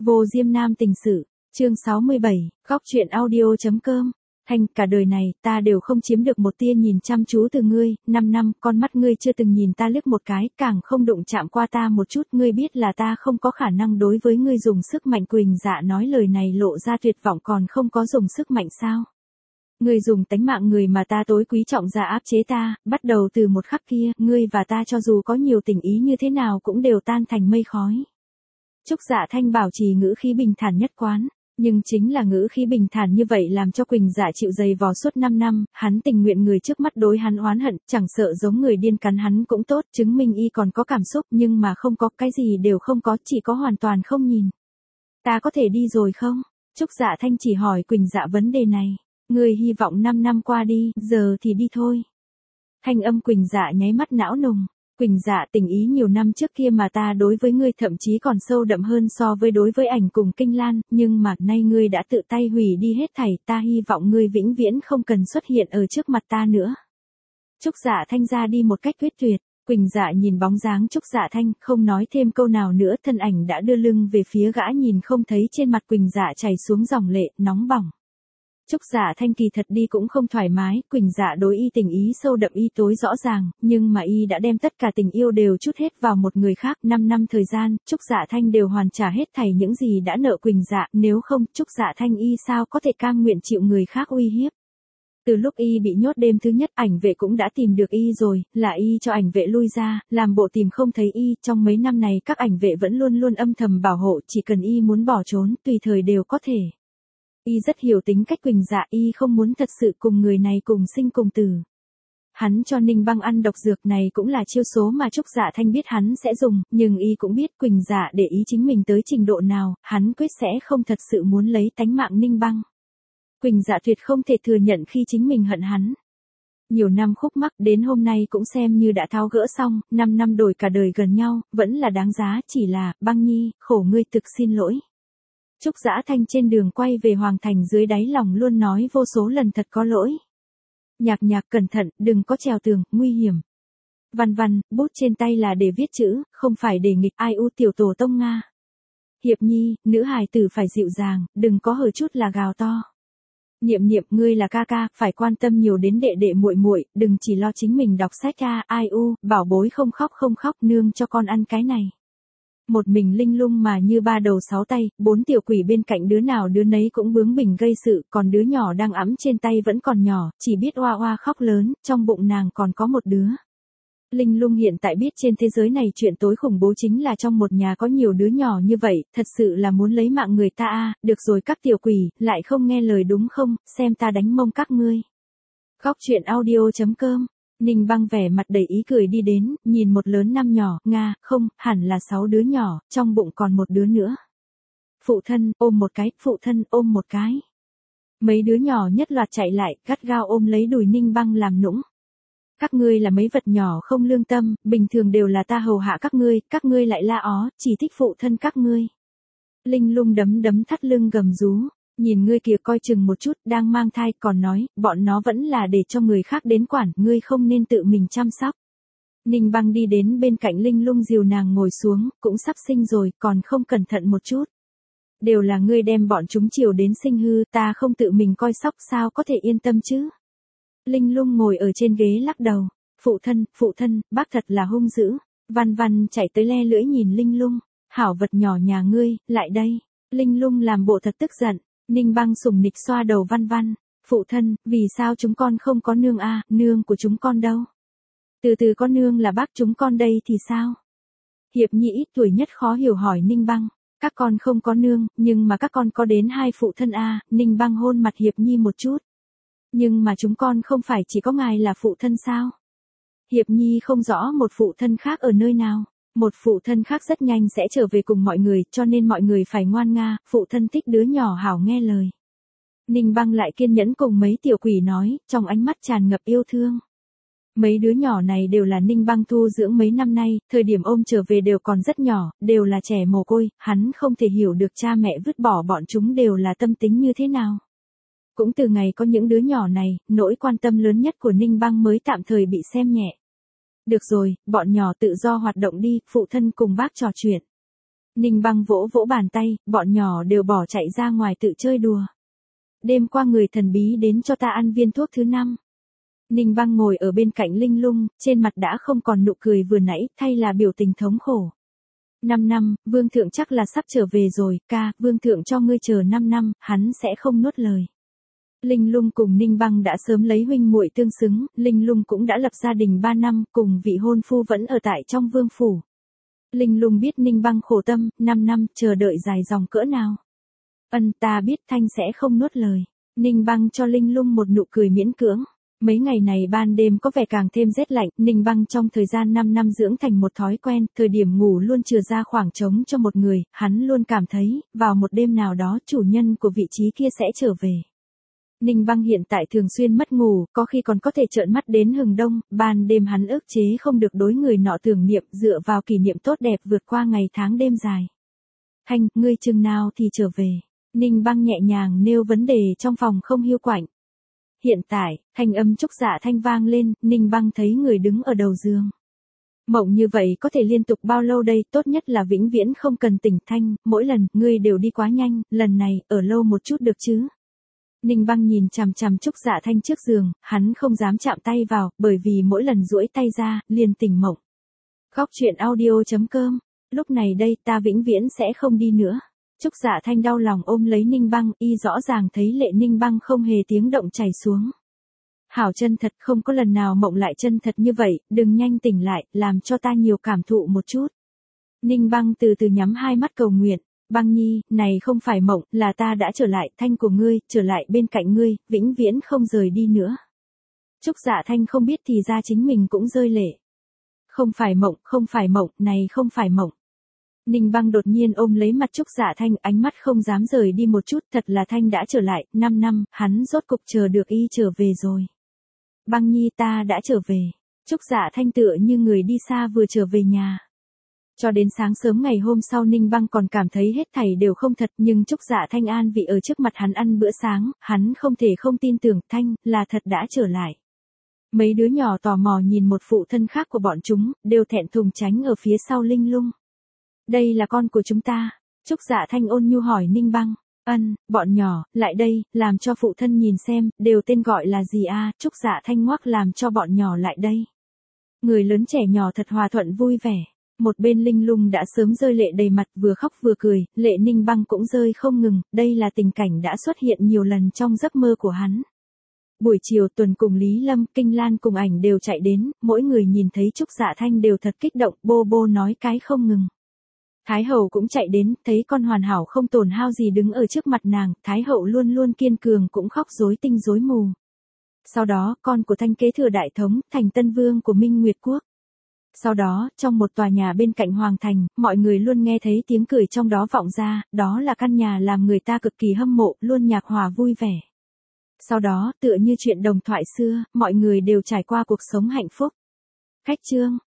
Vô Diêm Nam tình sự, chương 67, góc truyện audio.com. Thanh, cả đời này, ta đều không chiếm được một tia nhìn chăm chú từ ngươi, 5 năm, con mắt ngươi chưa từng nhìn ta liếc một cái, càng không đụng chạm qua ta một chút, ngươi biết là ta không có khả năng đối với ngươi dùng sức mạnh. Quỳnh Dạ nói lời này lộ ra tuyệt vọng, còn không có dùng sức mạnh sao? Ngươi dùng tánh mạng người mà ta tối quý trọng ra áp chế ta, bắt đầu từ một khắc kia, ngươi và ta cho dù có nhiều tình ý như thế nào cũng đều tan thành mây khói. Trúc Dạ Thanh bảo trì ngữ khí bình thản nhất quán, nhưng chính là ngữ khí bình thản như vậy làm cho Quỳnh Dạ chịu dày vò suốt 5 năm, hắn tình nguyện người trước mắt đối hắn oán hận, chẳng sợ giống người điên cắn hắn cũng tốt, chứng minh y còn có cảm xúc, nhưng mà không có, cái gì đều không có, chỉ có hoàn toàn không nhìn. Ta có thể đi rồi không? Trúc Dạ Thanh chỉ hỏi Quỳnh Dạ vấn đề này. Ngươi hy vọng 5 năm qua đi, giờ thì đi thôi. Thanh âm Quỳnh Dạ nháy mắt não nùng. Quỳnh Dạ, tình ý nhiều năm trước kia mà ta đối với ngươi thậm chí còn sâu đậm hơn so với đối với ảnh cùng Kinh Lan, nhưng mà nay ngươi đã tự tay hủy đi hết thảy, ta hy vọng ngươi vĩnh viễn không cần xuất hiện ở trước mặt ta nữa. Trúc Dạ Thanh ra đi một cách quyết tuyệt. Quỳnh Dạ nhìn bóng dáng Trúc Dạ Thanh, không nói thêm câu nào nữa, thân ảnh đã đưa lưng về phía gã, nhìn không thấy trên mặt Quỳnh Dạ chảy xuống dòng lệ, nóng bỏng. Trúc Dạ Thanh kỳ thật đi cũng không thoải mái, Quỳnh Dạ đối y tình ý sâu đậm y tối rõ ràng, nhưng mà y đã đem tất cả tình yêu đều trút hết vào một người khác, 5 năm thời gian, Trúc Dạ Thanh đều hoàn trả hết thảy những gì đã nợ Quỳnh Dạ, nếu không, Trúc Dạ Thanh y sao có thể cam nguyện chịu người khác uy hiếp. Từ lúc y bị nhốt đêm thứ nhất, ảnh vệ cũng đã tìm được y rồi, là y cho ảnh vệ lui ra, làm bộ tìm không thấy y, trong mấy năm này các ảnh vệ vẫn luôn luôn âm thầm bảo hộ, chỉ cần y muốn bỏ trốn, tùy thời đều có thể. Y rất hiểu tính cách Quỳnh Dạ, y không muốn thật sự cùng người này cùng sinh cùng tử. Hắn cho Ninh Băng ăn độc dược này cũng là chiêu số mà Trúc Dạ Thanh biết hắn sẽ dùng, nhưng y cũng biết Quỳnh Dạ để ý chính mình tới trình độ nào, hắn quyết sẽ không thật sự muốn lấy tánh mạng Ninh Băng. Quỳnh Dạ tuyệt không thể thừa nhận khi chính mình hận hắn. Nhiều năm khúc mắc đến hôm nay cũng xem như đã tháo gỡ xong, 5 năm đổi cả đời gần nhau, vẫn là đáng giá, chỉ là, Băng Nhi, khổ ngươi thực xin lỗi. Trúc Dạ Thanh trên đường quay về Hoàng Thành dưới đáy lòng luôn nói vô số lần thật có lỗi. Nhạc Nhạc cẩn thận, đừng có trèo tường, nguy hiểm. Văn Văn, bút trên tay là để viết chữ, không phải để nghịch ai u tiểu tổ tông Nga. Hiệp Nhi, nữ hài tử phải dịu dàng, đừng có hở chút là gào to. Niệm Niệm, ngươi là ca ca, phải quan tâm nhiều đến đệ đệ muội muội, đừng chỉ lo chính mình đọc sách ra, ai u, bảo bối không khóc, nương cho con ăn cái này. Một mình Linh Lung mà như 3 đầu 6 tay, 4 tiểu quỷ bên cạnh đứa nào đứa nấy cũng bướng bỉnh gây sự, còn đứa nhỏ đang ẵm trên tay vẫn còn nhỏ, chỉ biết oa oa khóc lớn, trong bụng nàng còn có một đứa. Linh Lung hiện tại biết trên thế giới này chuyện tối khủng bố chính là trong một nhà có nhiều đứa nhỏ như vậy, thật sự là muốn lấy mạng người ta a. Được rồi các tiểu quỷ, lại không nghe lời đúng không, xem ta đánh mông các ngươi. Góc truyện audio.com. Ninh Băng vẻ mặt đầy ý cười đi đến, nhìn một lớn 5 nhỏ, Nga, không, hẳn là 6 đứa nhỏ, trong bụng còn một đứa nữa. Phụ thân, ôm một cái, phụ thân, ôm một cái. Mấy đứa nhỏ nhất loạt chạy lại, gắt gao ôm lấy đùi Ninh Băng làm nũng. Các ngươi là mấy vật nhỏ không lương tâm, bình thường đều là ta hầu hạ các ngươi lại la ó, chỉ thích phụ thân các ngươi. Linh Lung đấm thắt lưng gầm rú. Nhìn ngươi kìa coi chừng một chút, đang mang thai, còn nói, bọn nó vẫn là để cho người khác đến quản, ngươi không nên tự mình chăm sóc. Ninh Băng đi đến bên cạnh Linh Lung dìu nàng ngồi xuống, cũng sắp sinh rồi, còn không cẩn thận một chút. Đều là ngươi đem bọn chúng chiều đến sinh hư, ta không tự mình coi sóc sao có thể yên tâm chứ. Linh Lung ngồi ở trên ghế lắc đầu, phụ thân, bác thật là hung dữ. Văn Văn chạy tới le lưỡi nhìn Linh Lung, hảo vật nhỏ nhà ngươi, lại đây. Linh Lung làm bộ thật tức giận. Ninh Băng sủng nịch xoa đầu Văn Văn, phụ thân, vì sao chúng con không có nương a, nương của chúng con đâu? Từ từ có nương là bác chúng con đây thì sao? Hiệp Nhi ít tuổi nhất khó hiểu hỏi Ninh Băng, các con không có nương, nhưng mà các con có đến 2 phụ thân a. Ninh Băng hôn mặt Hiệp Nhi một chút. Nhưng mà chúng con không phải chỉ có ngài là phụ thân sao? Hiệp Nhi không rõ một phụ thân khác ở nơi nào. Một phụ thân khác rất nhanh sẽ trở về cùng mọi người, cho nên mọi người phải ngoan nga, phụ thân thích đứa nhỏ hảo nghe lời. Ninh Băng lại kiên nhẫn cùng mấy tiểu quỷ nói, trong ánh mắt tràn ngập yêu thương. Mấy đứa nhỏ này đều là Ninh Băng thu dưỡng mấy năm nay, thời điểm ôm trở về đều còn rất nhỏ, đều là trẻ mồ côi, hắn không thể hiểu được cha mẹ vứt bỏ bọn chúng đều là tâm tính như thế nào. Cũng từ ngày có những đứa nhỏ này, nỗi quan tâm lớn nhất của Ninh Băng mới tạm thời bị xem nhẹ. Được rồi, bọn nhỏ tự do hoạt động đi, phụ thân cùng bác trò chuyện. Ninh Băng vỗ vỗ bàn tay, bọn nhỏ đều bỏ chạy ra ngoài tự chơi đùa. Đêm qua người thần bí đến cho ta ăn viên thuốc thứ 5. Ninh Băng ngồi ở bên cạnh Linh Lung, trên mặt đã không còn nụ cười vừa nãy, thay là biểu tình thống khổ. 5 năm, Vương Thượng chắc là sắp trở về rồi, ca, Vương Thượng cho ngươi chờ 5 năm, hắn sẽ không nuốt lời. Linh Lung cùng Ninh Băng đã sớm lấy huynh muội tương xứng, Linh Lung cũng đã lập gia đình 3 năm, cùng vị hôn phu vẫn ở tại trong vương phủ. Linh Lung biết Ninh Băng khổ tâm, 5 năm, chờ đợi dài dòng cỡ nào. Ta biết Thanh sẽ không nuốt lời. Ninh Băng cho Linh Lung một nụ cười miễn cưỡng. Mấy ngày này ban đêm có vẻ càng thêm rét lạnh, Ninh Băng trong thời gian 5 năm dưỡng thành một thói quen, thời điểm ngủ luôn chừa ra khoảng trống cho một người, hắn luôn cảm thấy, vào một đêm nào đó chủ nhân của vị trí kia sẽ trở về. Ninh Băng hiện tại thường xuyên mất ngủ, có khi còn có thể trợn mắt đến hừng đông, ban đêm hắn ức chế không được đối người nọ tưởng niệm, dựa vào kỷ niệm tốt đẹp vượt qua ngày tháng đêm dài. Thanh, ngươi chừng nào thì trở về. Ninh Băng nhẹ nhàng nêu vấn đề trong phòng không hiu quạnh. Hiện tại, thanh âm Trúc Dạ Thanh vang lên, Ninh Băng thấy người đứng ở đầu giường. Mộng như vậy có thể liên tục bao lâu đây, tốt nhất là vĩnh viễn không cần tỉnh. Thanh, mỗi lần, ngươi đều đi quá nhanh, lần này, ở lâu một chút được chứ. Ninh Băng nhìn chằm chằm Trúc Dạ Thanh trước giường, hắn không dám chạm tay vào, bởi vì mỗi lần duỗi tay ra, liền tỉnh mộng. Góc truyện audio.com, lúc này đây ta vĩnh viễn sẽ không đi nữa. Trúc Dạ Thanh đau lòng ôm lấy Ninh Băng, y rõ ràng thấy lệ Ninh Băng không hề tiếng động chảy xuống. Hảo chân thật, không có lần nào mộng lại chân thật như vậy, đừng nhanh tỉnh lại, làm cho ta nhiều cảm thụ một chút. Ninh Băng từ từ nhắm hai mắt cầu nguyện. Băng nhi, này không phải mộng, là ta đã trở lại, Thanh của ngươi, trở lại bên cạnh ngươi, vĩnh viễn không rời đi nữa. Trúc Dạ Thanh không biết thì ra chính mình cũng rơi lệ. Không phải mộng, này không phải mộng. Ninh Băng đột nhiên ôm lấy mặt Trúc Dạ Thanh, ánh mắt không dám rời đi một chút, thật là Thanh đã trở lại, 5 năm, hắn rốt cục chờ được y trở về rồi. Băng nhi, ta đã trở về. Trúc Dạ Thanh tựa như người đi xa vừa trở về nhà. Cho đến sáng sớm ngày hôm sau Ninh Băng còn cảm thấy hết thảy đều không thật, nhưng Trúc Dạ Thanh an vị ở trước mặt hắn ăn bữa sáng, hắn không thể không tin tưởng Thanh là thật đã trở lại. Mấy đứa nhỏ tò mò nhìn một phụ thân khác của bọn chúng, đều thẹn thùng tránh ở phía sau Linh Lung. Đây là con của chúng ta. Trúc Dạ Thanh ôn nhu hỏi Ninh Băng. Bọn nhỏ, lại đây, làm cho phụ thân nhìn xem, đều tên gọi là gì a? Trúc Dạ Thanh ngoắc làm cho bọn nhỏ lại đây. Người lớn trẻ nhỏ thật hòa thuận vui vẻ. Một bên Linh Lung đã sớm rơi lệ đầy mặt, vừa khóc vừa cười, lệ Ninh Băng cũng rơi không ngừng, đây là tình cảnh đã xuất hiện nhiều lần trong giấc mơ của hắn. Buổi chiều Tuần cùng Lý Lâm, Kinh Lan cùng Ảnh đều chạy đến, mỗi người nhìn thấy Trúc Dạ Thanh đều thật kích động, bô bô nói cái không ngừng. Thái hậu cũng chạy đến, thấy con hoàn hảo không tổn hao gì đứng ở trước mặt nàng, Thái hậu luôn luôn kiên cường cũng khóc rối tinh rối mù. Sau đó, con của Thanh kế thừa đại thống, thành tân vương của Minh Nguyệt Quốc. Sau đó, trong một tòa nhà bên cạnh Hoàng Thành, mọi người luôn nghe thấy tiếng cười trong đó vọng ra, đó là căn nhà làm người ta cực kỳ hâm mộ, luôn nhạc hòa vui vẻ. Sau đó, tựa như chuyện đồng thoại xưa, mọi người đều trải qua cuộc sống hạnh phúc. Khách chương.